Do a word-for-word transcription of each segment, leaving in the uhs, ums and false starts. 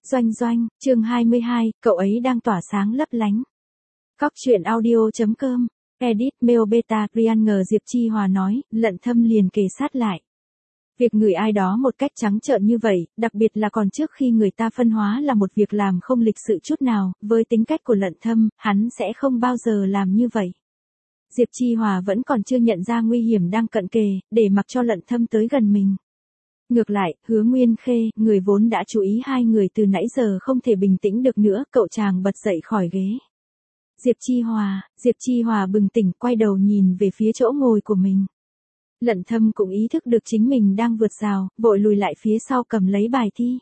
Doanh doanh, chương hai mươi hai, cậu ấy đang tỏa sáng lấp lánh. Cóc truyện audio.com, edit mail beta Ryan ngờ Diệp Chi Hòa nói, Lận Thâm liền kề sát lại. Việc ngửi ai đó một cách trắng trợn như vậy, đặc biệt là còn trước khi người ta phân hóa là một việc làm không lịch sự chút nào, với tính cách của Lận Thâm, hắn sẽ không bao giờ làm như vậy. Diệp Chi Hòa vẫn còn chưa nhận ra nguy hiểm đang cận kề, để mặc cho Lận Thâm tới gần mình. Ngược lại, Hứa Nguyên Khê, người vốn đã chú ý hai người từ nãy giờ không thể bình tĩnh được nữa, cậu chàng bật dậy khỏi ghế. Diệp Chi Hòa, Diệp Chi Hòa bừng tỉnh, quay đầu nhìn về phía chỗ ngồi của mình. Lận Thâm cũng ý thức được chính mình đang vượt rào, vội lùi lại phía sau cầm lấy bài thi.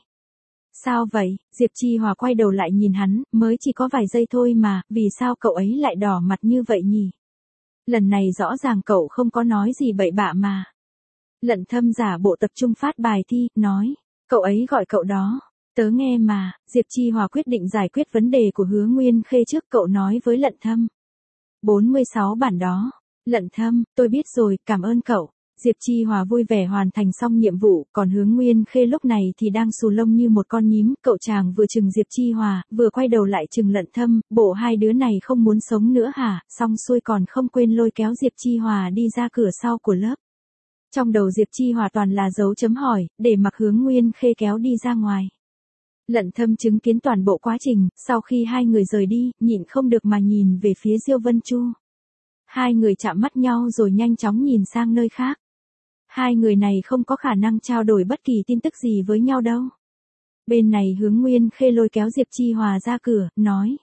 Sao vậy? Diệp Chi Hòa quay đầu lại nhìn hắn, mới chỉ có vài giây thôi mà, vì sao cậu ấy lại đỏ mặt như vậy nhỉ? Lần này rõ ràng cậu không có nói gì bậy bạ mà. Lận Thâm giả bộ tập trung phát bài thi, nói, cậu ấy gọi cậu đó. Tớ nghe mà. Diệp Chi Hòa quyết định giải quyết vấn đề của Hứa Nguyên Khê trước, cậu nói với Lận Thâm. bốn mươi sáu bản đó. Lận Thâm, tôi biết rồi, cảm ơn cậu. Diệp Chi Hòa vui vẻ hoàn thành xong nhiệm vụ, còn Hứa Nguyên Khê lúc này thì đang xù lông như một con nhím, cậu chàng vừa chừng Diệp Chi Hòa, vừa quay đầu lại chừng Lận Thâm, bộ hai đứa này không muốn sống nữa hả? Xong xuôi còn không quên lôi kéo Diệp Chi Hòa đi ra cửa sau của lớp. Trong đầu Diệp Chi Hòa toàn là dấu chấm hỏi, để mặc Hứa Nguyên Khê kéo đi ra ngoài. Lận Thâm chứng kiến toàn bộ quá trình, sau khi hai người rời đi, nhịn không được mà nhìn về phía Diêu Vân Chu. Hai người chạm mắt nhau rồi nhanh chóng nhìn sang nơi khác. Hai người này không có khả năng trao đổi bất kỳ tin tức gì với nhau đâu. Bên này Hứa Nguyên Khê lôi kéo Diệp Chi Hòa ra cửa, nói.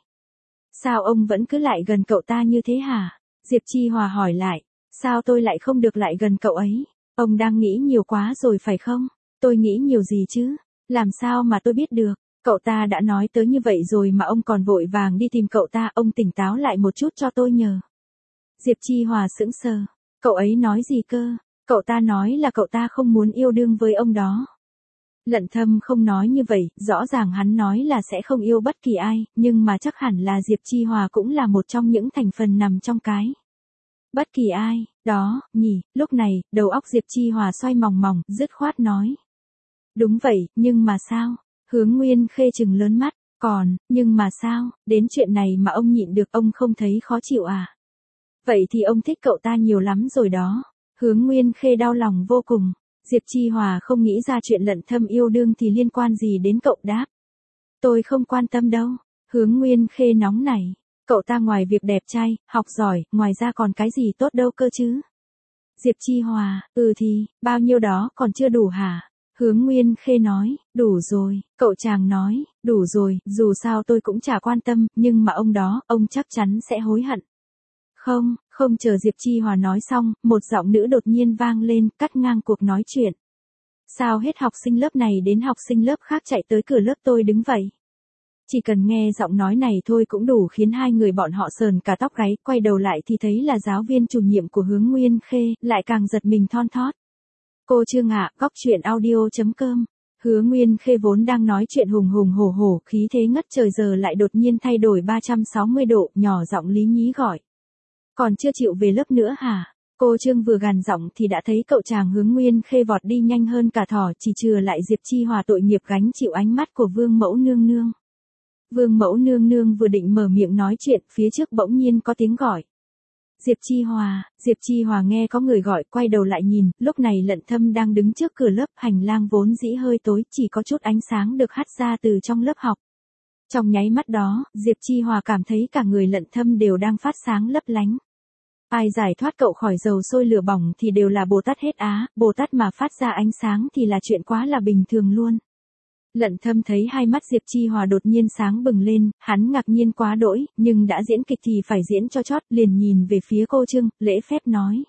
Sao ông vẫn cứ lại gần cậu ta như thế hả? Diệp Chi Hòa hỏi lại. Sao tôi lại không được lại gần cậu ấy? Ông đang nghĩ nhiều quá rồi phải không? Tôi nghĩ nhiều gì chứ? Làm sao mà tôi biết được? Cậu ta đã nói tới như vậy rồi mà ông còn vội vàng đi tìm cậu ta, ông tỉnh táo lại một chút cho tôi nhờ. Diệp Chi Hòa sững sờ. Cậu ấy nói gì cơ? Cậu ta nói là cậu ta không muốn yêu đương với ông đó. Lận Thâm không nói như vậy, rõ ràng hắn nói là sẽ không yêu bất kỳ ai, nhưng mà chắc hẳn là Diệp Chi Hòa cũng là một trong những thành phần nằm trong cái. Bất kỳ ai, đó, nhỉ, lúc này, đầu óc Diệp Chi Hòa xoay mòng mòng, dứt khoát nói. Đúng vậy, nhưng mà sao? Hứa Nguyên Khê trừng lớn mắt, còn, nhưng mà sao, đến chuyện này mà ông nhịn được, ông không thấy khó chịu à? Vậy thì ông thích cậu ta nhiều lắm rồi đó. Hứa Nguyên Khê đau lòng vô cùng. Diệp Chi Hòa không nghĩ ra chuyện Lận Thâm yêu đương thì liên quan gì đến cậu, đáp. Tôi không quan tâm đâu. Hứa Nguyên Khê nóng nảy. Cậu ta ngoài việc đẹp trai, học giỏi, ngoài ra còn cái gì tốt đâu cơ chứ? Diệp Chi Hòa, ừ thì, bao nhiêu đó còn chưa đủ hả? Hứa Nguyên Khê nói, đủ rồi. Cậu chàng nói, đủ rồi, dù sao tôi cũng chả quan tâm, nhưng mà ông đó, ông chắc chắn sẽ hối hận. Không, không chờ Diệp Chi Hòa nói xong, một giọng nữ đột nhiên vang lên, cắt ngang cuộc nói chuyện. Sao hết học sinh lớp này đến học sinh lớp khác chạy tới cửa lớp tôi đứng vậy? Chỉ cần nghe giọng nói này thôi cũng đủ khiến hai người bọn họ sờn cả tóc gáy, quay đầu lại thì thấy là giáo viên chủ nhiệm của Hứa Nguyên Khê, lại càng giật mình thon thót. Cô Trương ạ, Cóc truyện audio.com. Hứa Nguyên Khê vốn đang nói chuyện hùng hùng hổ hổ, khí thế ngất trời giờ lại đột nhiên thay đổi ba trăm sáu mươi độ, nhỏ giọng lý nhí gọi. Còn chưa chịu về lớp nữa hả? Cô Trương vừa gằn giọng thì đã thấy cậu chàng Hứa Nguyên Khê vọt đi nhanh hơn cả thỏ, chỉ chừa lại Diệp Chi Hòa tội nghiệp gánh chịu ánh mắt của Vương Mẫu Nương Nương. Vương Mẫu Nương Nương vừa định mở miệng nói chuyện, phía trước bỗng nhiên có tiếng gọi. Diệp Chi Hòa, Diệp Chi Hòa nghe có người gọi, quay đầu lại nhìn, lúc này Lận Thâm đang đứng trước cửa lớp, hành lang vốn dĩ hơi tối, chỉ có chút ánh sáng được hắt ra từ trong lớp học. Trong nháy mắt đó, Diệp Chi Hòa cảm thấy cả người Lận Thâm đều đang phát sáng lấp lánh. Ai giải thoát cậu khỏi dầu sôi lửa bỏng thì đều là Bồ Tát hết á, Bồ Tát mà phát ra ánh sáng thì là chuyện quá là bình thường luôn. Lận Thâm thấy hai mắt Diệp Chi Hòa đột nhiên sáng bừng lên, hắn ngạc nhiên quá đỗi, nhưng đã diễn kịch thì phải diễn cho chót, liền nhìn về phía cô Trương, lễ phép nói.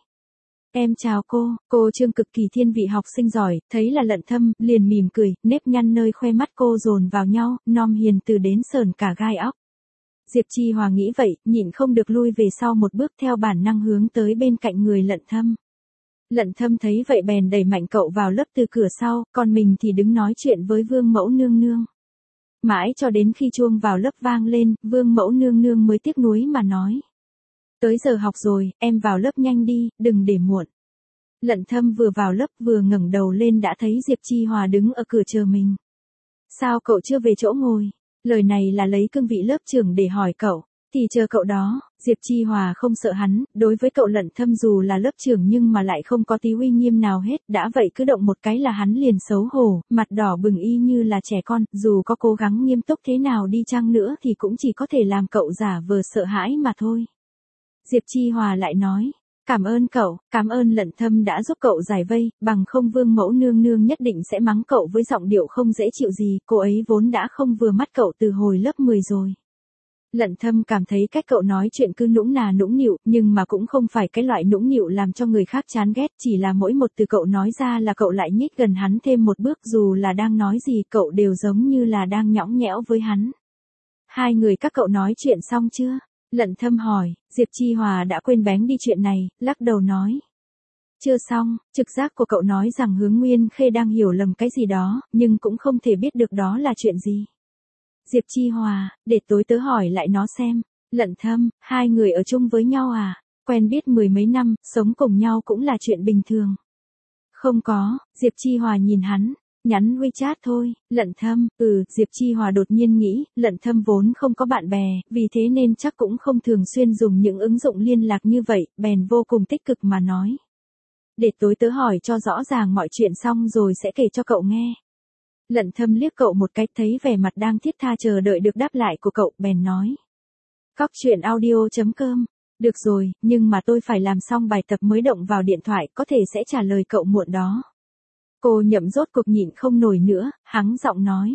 Em chào cô. Cô Trương cực kỳ thiên vị học sinh giỏi, thấy là Lận Thâm, liền mỉm cười, nếp nhăn nơi khoe mắt cô dồn vào nhau, nom hiền từ đến sờn cả gai óc. Diệp Chi Hòa nghĩ vậy, nhịn không được lui về sau một bước, theo bản năng hướng tới bên cạnh người Lận Thâm. Lận Thâm thấy vậy bèn đẩy mạnh cậu vào lớp từ cửa sau, còn mình thì đứng nói chuyện với Vương Mẫu Nương Nương. Mãi cho đến khi chuông vào lớp vang lên, Vương Mẫu Nương Nương mới tiếc nuối mà nói. Tới giờ học rồi, em vào lớp nhanh đi, đừng để muộn. Lận Thâm vừa vào lớp vừa ngẩng đầu lên đã thấy Diệp Chi Hòa đứng ở cửa chờ mình. Sao cậu chưa về chỗ ngồi? Lời này là lấy cương vị lớp trưởng để hỏi cậu. Thì chờ cậu đó, Diệp Chi Hòa không sợ hắn, đối với cậu Lận Thâm dù là lớp trưởng nhưng mà lại không có tí uy nghiêm nào hết, đã vậy cứ động một cái là hắn liền xấu hổ, mặt đỏ bừng y như là trẻ con, dù có cố gắng nghiêm túc thế nào đi chăng nữa thì cũng chỉ có thể làm cậu giả vờ sợ hãi mà thôi. Diệp Chi Hòa lại nói, cảm ơn cậu, cảm ơn Lận Thâm đã giúp cậu giải vây, bằng không Vương mẫu nương nương nhất định sẽ mắng cậu với giọng điệu không dễ chịu gì, cô ấy vốn đã không vừa mắt cậu từ hồi lớp mười rồi. Lận Thâm cảm thấy cách cậu nói chuyện cứ nũng nà nũng nịu, nhưng mà cũng không phải cái loại nũng nịu làm cho người khác chán ghét, chỉ là mỗi một từ cậu nói ra là cậu lại nhích gần hắn thêm một bước, dù là đang nói gì cậu đều giống như là đang nhõng nhẽo với hắn. Hai người các cậu nói chuyện xong chưa? Lận Thâm hỏi, Diệp Chi Hòa đã quên bén đi chuyện này, lắc đầu nói. Chưa xong, trực giác của cậu nói rằng Hướng Nguyên Khê đang hiểu lầm cái gì đó, nhưng cũng không thể biết được đó là chuyện gì. Diệp Chi Hòa, để tối tớ hỏi lại nó xem. Lận Thâm, hai người ở chung với nhau à? Quen biết mười mấy năm, sống cùng nhau cũng là chuyện bình thường. Không có, Diệp Chi Hòa nhìn hắn. Nhắn WeChat thôi. Lận Thâm, ừ, Diệp Chi Hòa đột nhiên nghĩ, Lận Thâm vốn không có bạn bè, vì thế nên chắc cũng không thường xuyên dùng những ứng dụng liên lạc như vậy, bèn vô cùng tích cực mà nói. Để tối tớ hỏi cho rõ ràng mọi chuyện xong rồi sẽ kể cho cậu nghe. Lận Thâm liếc cậu một cái, thấy vẻ mặt đang thiết tha chờ đợi được đáp lại của cậu, bèn nói. Cóc truyện audio chấm com. Được rồi, nhưng mà tôi phải làm xong bài tập mới động vào điện thoại, có thể sẽ trả lời cậu muộn đó. Cô Nhậm rốt cuộc nhịn không nổi nữa, hắng giọng nói.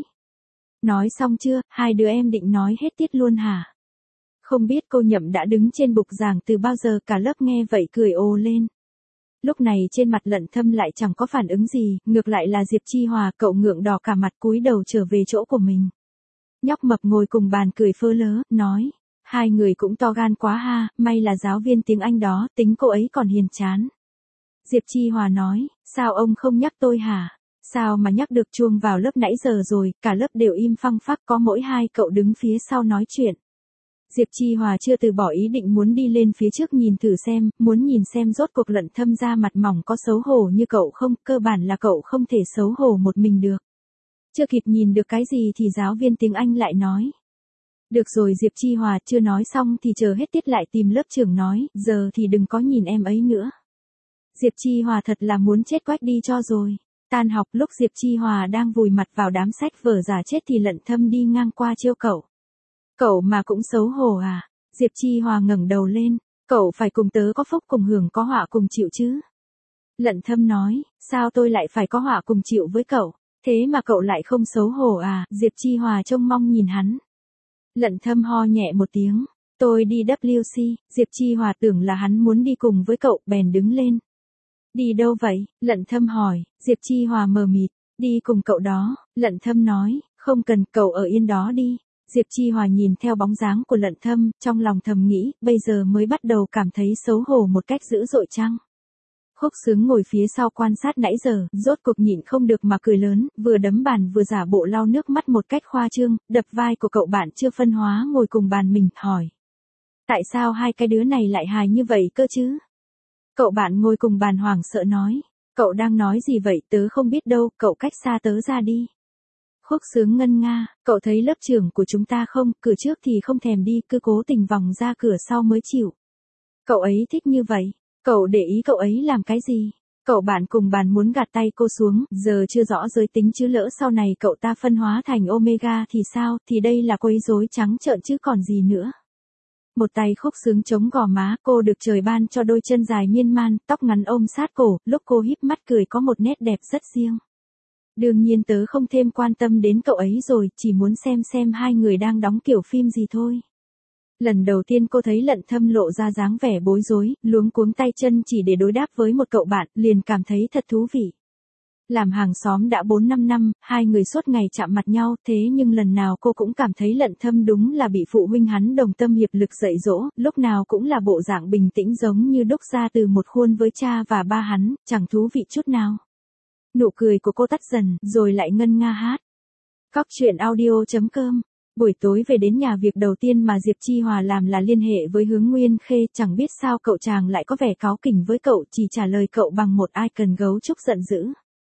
Nói xong chưa, hai đứa em định nói hết tiết luôn hả? Không biết cô Nhậm đã đứng trên bục giảng từ bao giờ, cả lớp nghe vậy cười ồ lên. Lúc này trên mặt Lận Thâm lại chẳng có phản ứng gì, ngược lại là Diệp Chi Hòa, cậu ngượng đỏ cả mặt cúi đầu trở về chỗ của mình. Nhóc mập ngồi cùng bàn cười phơ lớ, nói, hai người cũng to gan quá ha, may là giáo viên tiếng Anh đó, tính cô ấy còn hiền chán. Diệp Chi Hòa nói, sao ông không nhắc tôi hả? Sao mà nhắc được, chuông vào lớp nãy giờ rồi, cả lớp đều im phăng phắc, có mỗi hai cậu đứng phía sau nói chuyện. Diệp Chi Hòa chưa từ bỏ ý định muốn đi lên phía trước nhìn thử xem, muốn nhìn xem rốt cuộc Lận Thâm ra mặt mỏng có xấu hổ như cậu không, cơ bản là cậu không thể xấu hổ một mình được. Chưa kịp nhìn được cái gì thì giáo viên tiếng Anh lại nói. Được rồi Diệp Chi Hòa, chưa nói xong thì chờ hết tiết lại tìm lớp trưởng nói, giờ thì đừng có nhìn em ấy nữa. Diệp Chi Hòa thật là muốn chết quách đi cho rồi. Tan học lúc Diệp Chi Hòa đang vùi mặt vào đám sách vở giả chết thì Lận Thâm đi ngang qua trêu cậu. Cậu mà cũng xấu hổ à? Diệp Chi Hòa ngẩng đầu lên, cậu phải cùng tớ có phúc cùng hưởng có họa cùng chịu chứ. Lận Thâm nói, sao tôi lại phải có họa cùng chịu với cậu, thế mà cậu lại không xấu hổ à? Diệp Chi Hòa trông mong nhìn hắn. Lận Thâm ho nhẹ một tiếng, tôi đi W C, Diệp Chi Hòa tưởng là hắn muốn đi cùng với cậu, bèn đứng lên. Đi đâu vậy? Lận Thâm hỏi, Diệp Chi Hòa mờ mịt, đi cùng cậu đó, Lận Thâm nói, không cần, cậu ở yên đó đi. Diệp Chi Hòa nhìn theo bóng dáng của Lận Thâm, trong lòng thầm nghĩ, bây giờ mới bắt đầu cảm thấy xấu hổ một cách dữ dội chăng? Khúc Sướng ngồi phía sau quan sát nãy giờ, rốt cuộc nhịn không được mà cười lớn, vừa đấm bàn vừa giả bộ lau nước mắt một cách khoa trương, đập vai của cậu bạn chưa phân hóa ngồi cùng bàn mình, hỏi. Tại sao hai cái đứa này lại hài như vậy cơ chứ? Cậu bạn ngồi cùng bàn hoảng sợ nói, cậu đang nói gì vậy, tớ không biết đâu, cậu cách xa tớ ra đi. Khúc Sướng ngân nga, cậu thấy lớp trưởng của chúng ta không, cửa trước thì không thèm đi, cứ cố tình vòng ra cửa sau mới chịu. Cậu ấy thích như vậy, cậu để ý cậu ấy làm cái gì? Cậu bạn cùng bàn muốn gạt tay cô xuống, giờ chưa rõ giới tính chứ lỡ sau này cậu ta phân hóa thành Omega thì sao, thì đây là quấy rối trắng trợn chứ còn gì nữa. Một tay Khúc Sướng chống gò má, cô được trời ban cho đôi chân dài miên man, tóc ngắn ôm sát cổ, lúc cô híp mắt cười có một nét đẹp rất riêng. Đương nhiên tớ không thêm quan tâm đến cậu ấy rồi, chỉ muốn xem xem hai người đang đóng kiểu phim gì thôi. Lần đầu tiên cô thấy Lận Thâm lộ ra dáng vẻ bối rối, luống cuống tay chân chỉ để đối đáp với một cậu bạn, liền cảm thấy thật thú vị. Làm hàng xóm đã bốn năm năm, hai người suốt ngày chạm mặt nhau, thế nhưng lần nào cô cũng cảm thấy Lận Thâm đúng là bị phụ huynh hắn đồng tâm hiệp lực dạy dỗ, lúc nào cũng là bộ dạng bình tĩnh giống như đúc ra từ một khuôn với cha và ba hắn, chẳng thú vị chút nào. Nụ cười của cô tắt dần, rồi lại ngân nga hát. Cóc truyện audio chấm com. Buổi tối về đến nhà, việc đầu tiên mà Diệp Chi Hòa làm là liên hệ với Hướng Nguyên Khê, chẳng biết sao cậu chàng lại có vẻ cáu kỉnh với cậu, chỉ trả lời cậu bằng một icon gấu trúc giận dữ.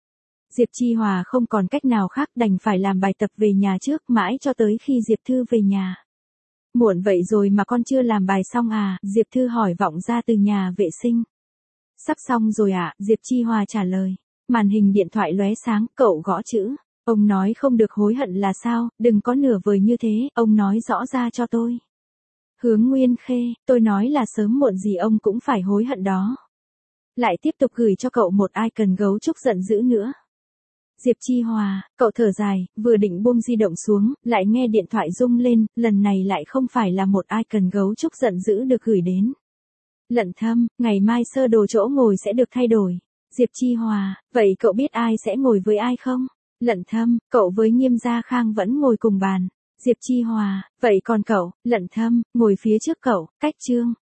Diệp Chi Hòa không còn cách nào khác đành phải làm bài tập về nhà trước mãi cho tới khi Diệp Thư về nhà. Muộn vậy rồi mà con chưa làm bài xong à? Diệp Thư hỏi vọng ra từ nhà vệ sinh. Sắp xong rồi ạ, à? Diệp Chi Hòa trả lời. Màn hình điện thoại lóe sáng, cậu gõ chữ. Ông nói không được hối hận là sao, đừng có nửa vời như thế, ông nói rõ ra cho tôi. Hướng Nguyên Khê, tôi nói là sớm muộn gì ông cũng phải hối hận đó. Lại tiếp tục gửi cho cậu một icon gấu trúc giận dữ nữa. Diệp Chi Hòa, cậu thở dài, vừa định buông di động xuống, lại nghe điện thoại rung lên, lần này lại không phải là một icon gấu trúc giận dữ được gửi đến. Lận Thâm, ngày mai sơ đồ chỗ ngồi sẽ được thay đổi. Diệp Chi Hòa, vậy cậu biết ai sẽ ngồi với ai không? Lận Thâm, cậu với Nghiêm Gia Khang vẫn ngồi cùng bàn. Diệp Chi Hòa, vậy còn cậu? Lận Thâm, ngồi phía trước cậu, cách Trương